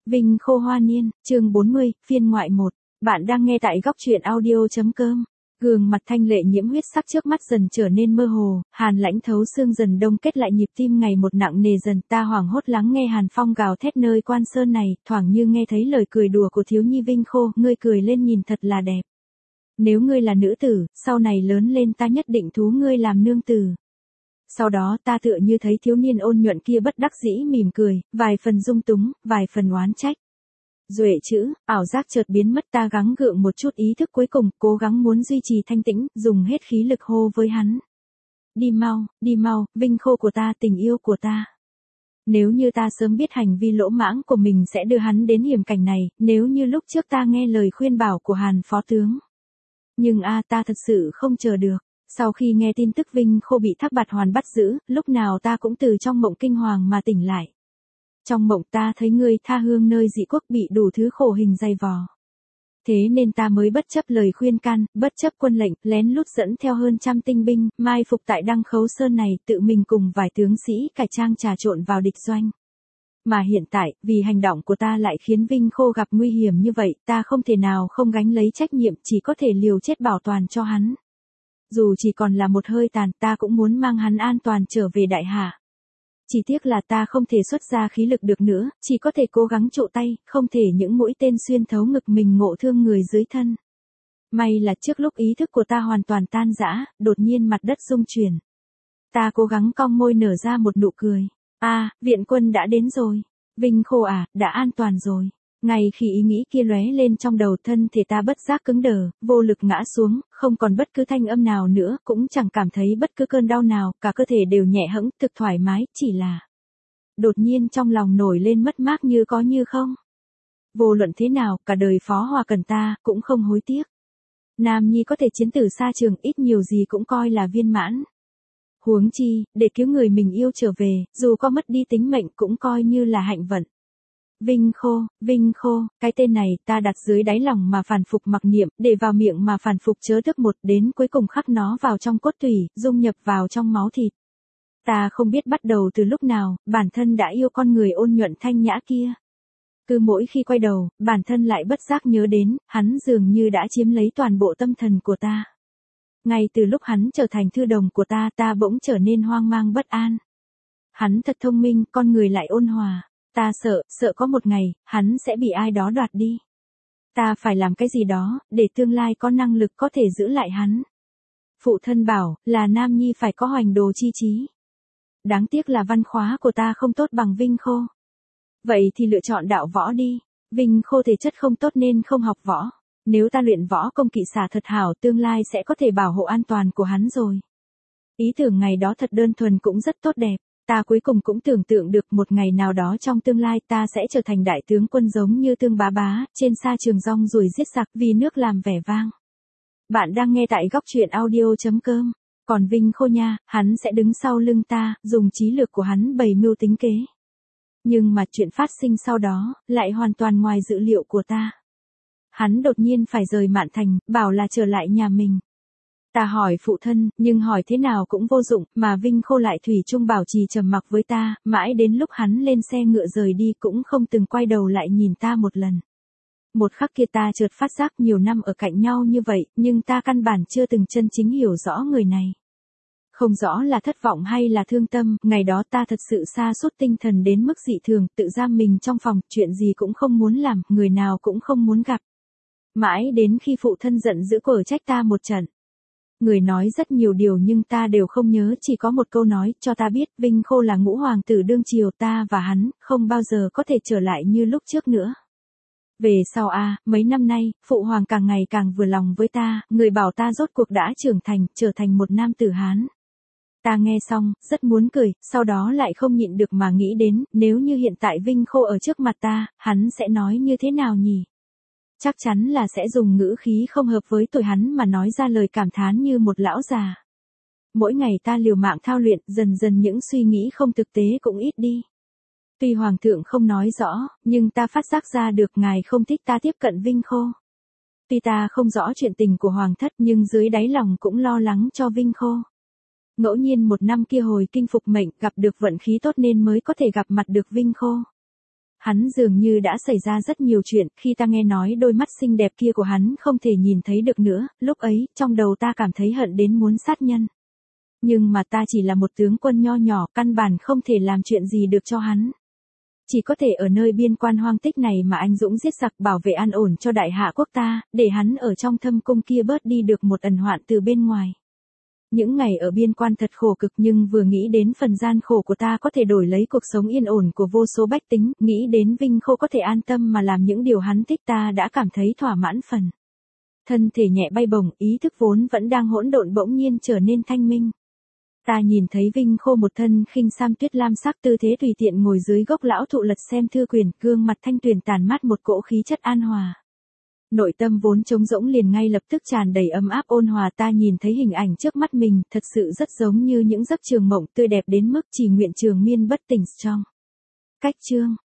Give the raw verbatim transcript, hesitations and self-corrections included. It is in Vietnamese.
Vinh Khô Hoa Niên, chương bốn mươi, phiên ngoại một. Bạn đang nghe tại góc truyện audio.com. Gương mặt thanh lệ nhiễm huyết sắc trước mắt dần trở nên mơ hồ, hàn lãnh thấu xương dần đông kết lại nhịp tim ngày một nặng nề dần. Ta hoảng hốt lắng nghe hàn phong gào thét nơi quan sơn này, thoảng như nghe thấy lời cười đùa của thiếu nhi Vinh Khô, ngươi cười lên nhìn thật là đẹp. Nếu ngươi là nữ tử, sau này lớn lên ta nhất định thú ngươi làm nương tử. Sau đó ta tựa như thấy thiếu niên ôn nhuận kia bất đắc dĩ mỉm cười, vài phần dung túng, vài phần oán trách. Duệ chữ, ảo giác chợt biến mất, ta gắng gượng một chút ý thức cuối cùng, cố gắng muốn duy trì thanh tĩnh, dùng hết khí lực hô với hắn. Đi mau, đi mau, Vinh Khô của ta, tình yêu của ta. Nếu như ta sớm biết hành vi lỗ mãng của mình sẽ đưa hắn đến hiểm cảnh này, nếu như lúc trước ta nghe lời khuyên bảo của Hàn phó tướng. Nhưng a ta thật sự không chờ được. Sau khi nghe tin tức Vinh Khô bị Thác Bạt Hoàn bắt giữ, lúc nào ta cũng từ trong mộng kinh hoàng mà tỉnh lại. Trong mộng ta thấy ngươi tha hương nơi dị quốc bị đủ thứ khổ hình dày vò. Thế nên ta mới bất chấp lời khuyên can, bất chấp quân lệnh, lén lút dẫn theo hơn trăm tinh binh, mai phục tại Đăng Khấu Sơn này, tự mình cùng vài tướng sĩ cải trang trà trộn vào địch doanh. Mà hiện tại, vì hành động của ta lại khiến Vinh Khô gặp nguy hiểm như vậy, ta không thể nào không gánh lấy trách nhiệm, chỉ có thể liều chết bảo toàn cho hắn. Dù chỉ còn là một hơi tàn, ta cũng muốn mang hắn an toàn trở về đại hạ. Chỉ tiếc là ta không thể xuất ra khí lực được nữa, chỉ có thể cố gắng trụ tay, không thể những mũi tên xuyên thấu ngực mình ngộ thương người dưới thân. May là trước lúc ý thức của ta hoàn toàn tan rã, đột nhiên mặt đất rung chuyển. Ta cố gắng cong môi nở ra một nụ cười. A, viện quân đã đến rồi. Vinh Khô à, đã an toàn rồi. Ngay khi ý nghĩ kia lóe lên trong đầu, thân thể ta bất giác cứng đờ, vô lực ngã xuống, không còn bất cứ thanh âm nào nữa, cũng chẳng cảm thấy bất cứ cơn đau nào, cả cơ thể đều nhẹ hẫng, thực thoải mái, chỉ là đột nhiên trong lòng nổi lên mất mát như có như không. Vô luận thế nào, cả đời Phó Hòa cần ta, cũng không hối tiếc. Nam nhi có thể chiến tử xa trường, ít nhiều gì cũng coi là viên mãn. Huống chi, để cứu người mình yêu trở về, dù có mất đi tính mệnh cũng coi như là hạnh vận. Vinh Khô, Vinh Khô, cái tên này ta đặt dưới đáy lòng mà phản phục mặc niệm, để vào miệng mà phản phục chớ thức một, đến cuối cùng khắc nó vào trong cốt tủy, dung nhập vào trong máu thịt. Ta không biết bắt đầu từ lúc nào, bản thân đã yêu con người ôn nhuận thanh nhã kia. Cứ mỗi khi quay đầu, bản thân lại bất giác nhớ đến, hắn dường như đã chiếm lấy toàn bộ tâm thần của ta. Ngay từ lúc hắn trở thành thư đồng của ta, ta bỗng trở nên hoang mang bất an. Hắn thật thông minh, con người lại ôn hòa. Ta sợ, sợ có một ngày, hắn sẽ bị ai đó đoạt đi. Ta phải làm cái gì đó, để tương lai có năng lực có thể giữ lại hắn. Phụ thân bảo, là nam nhi phải có hoành đồ chi trí. Đáng tiếc là văn khóa của ta không tốt bằng Vinh Khô. Vậy thì lựa chọn đạo võ đi. Vinh Khô thể chất không tốt nên không học võ. Nếu ta luyện võ công kỵ xà thật hảo, tương lai sẽ có thể bảo hộ an toàn của hắn rồi. Ý tưởng ngày đó thật đơn thuần cũng rất tốt đẹp. Ta cuối cùng cũng tưởng tượng được một ngày nào đó trong tương lai ta sẽ trở thành đại tướng quân giống như Tương Bá Bá, trên sa trường rong ruổi giết giặc vì nước làm vẻ vang. Bạn đang nghe tại góc truyện audio.com. Còn Vinh Khô nha, hắn sẽ đứng sau lưng ta, dùng trí lực của hắn bày mưu tính kế. Nhưng mà chuyện phát sinh sau đó, lại hoàn toàn ngoài dự liệu của ta. Hắn đột nhiên phải rời Mạn Thành, bảo là trở lại nhà mình. Ta hỏi phụ thân, nhưng hỏi thế nào cũng vô dụng, mà Vinh Khô lại thủy chung bảo trì trầm mặc với ta, mãi đến lúc hắn lên xe ngựa rời đi cũng không từng quay đầu lại nhìn ta một lần. Một khắc kia ta chợt phát giác nhiều năm ở cạnh nhau như vậy, nhưng ta căn bản chưa từng chân chính hiểu rõ người này. Không rõ là thất vọng hay là thương tâm, ngày đó ta thật sự sa sút tinh thần đến mức dị thường, tự giam mình trong phòng, chuyện gì cũng không muốn làm, người nào cũng không muốn gặp. Mãi đến khi phụ thân giận dữ quở trách ta một trận. Người nói rất nhiều điều nhưng ta đều không nhớ, chỉ có một câu nói, cho ta biết, Vinh Khô là ngũ hoàng tử đương triều, ta và hắn, không bao giờ có thể trở lại như lúc trước nữa. Về sau a, à, mấy năm nay, phụ hoàng càng ngày càng vừa lòng với ta, người bảo ta rốt cuộc đã trưởng thành, trở thành một nam tử Hán. Ta nghe xong, rất muốn cười, sau đó lại không nhịn được mà nghĩ đến, nếu như hiện tại Vinh Khô ở trước mặt ta, hắn sẽ nói như thế nào nhỉ? Chắc chắn là sẽ dùng ngữ khí không hợp với tuổi hắn mà nói ra lời cảm thán như một lão già. Mỗi ngày ta liều mạng thao luyện, dần dần những suy nghĩ không thực tế cũng ít đi. Tuy hoàng thượng không nói rõ, nhưng ta phát giác ra được ngài không thích ta tiếp cận Vinh Khô. Tuy ta không rõ chuyện tình của hoàng thất nhưng dưới đáy lòng cũng lo lắng cho Vinh Khô. Ngẫu nhiên một năm kia hồi kinh phục mệnh, gặp được vận khí tốt nên mới có thể gặp mặt được Vinh Khô. Hắn dường như đã xảy ra rất nhiều chuyện, khi ta nghe nói đôi mắt xinh đẹp kia của hắn không thể nhìn thấy được nữa, lúc ấy, trong đầu ta cảm thấy hận đến muốn sát nhân. Nhưng mà ta chỉ là một tướng quân nho nhỏ, căn bản không thể làm chuyện gì được cho hắn. Chỉ có thể ở nơi biên quan hoang tích này mà anh dũng giết giặc bảo vệ an ổn cho đại hạ quốc ta, để hắn ở trong thâm cung kia bớt đi được một ẩn hoạn từ bên ngoài. Những ngày ở biên quan thật khổ cực, nhưng vừa nghĩ đến phần gian khổ của ta có thể đổi lấy cuộc sống yên ổn của vô số bách tính, nghĩ đến Vinh Khô có thể an tâm mà làm những điều hắn thích, ta đã cảm thấy thỏa mãn phần. Thân thể nhẹ bay bổng, ý thức vốn vẫn đang hỗn độn bỗng nhiên trở nên thanh minh. Ta nhìn thấy Vinh Khô một thân khinh sam tuyết lam sắc, tư thế tùy tiện ngồi dưới gốc lão thụ lật xem thư quyển, gương mặt thanh tuyền tàn mát một cỗ khí chất an hòa. Nội tâm vốn trống rỗng liền ngay lập tức tràn đầy ấm áp ôn hòa. Ta nhìn thấy hình ảnh trước mắt mình, thật sự rất giống như những giấc trường mộng tươi đẹp đến mức chỉ nguyện trường miên bất tỉnh trong. Cách chương